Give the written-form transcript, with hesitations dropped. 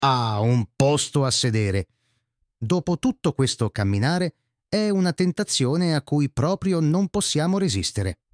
Ah, un posto a sedere. Dopo tutto questo camminare, è una tentazione a cui proprio non possiamo resistere.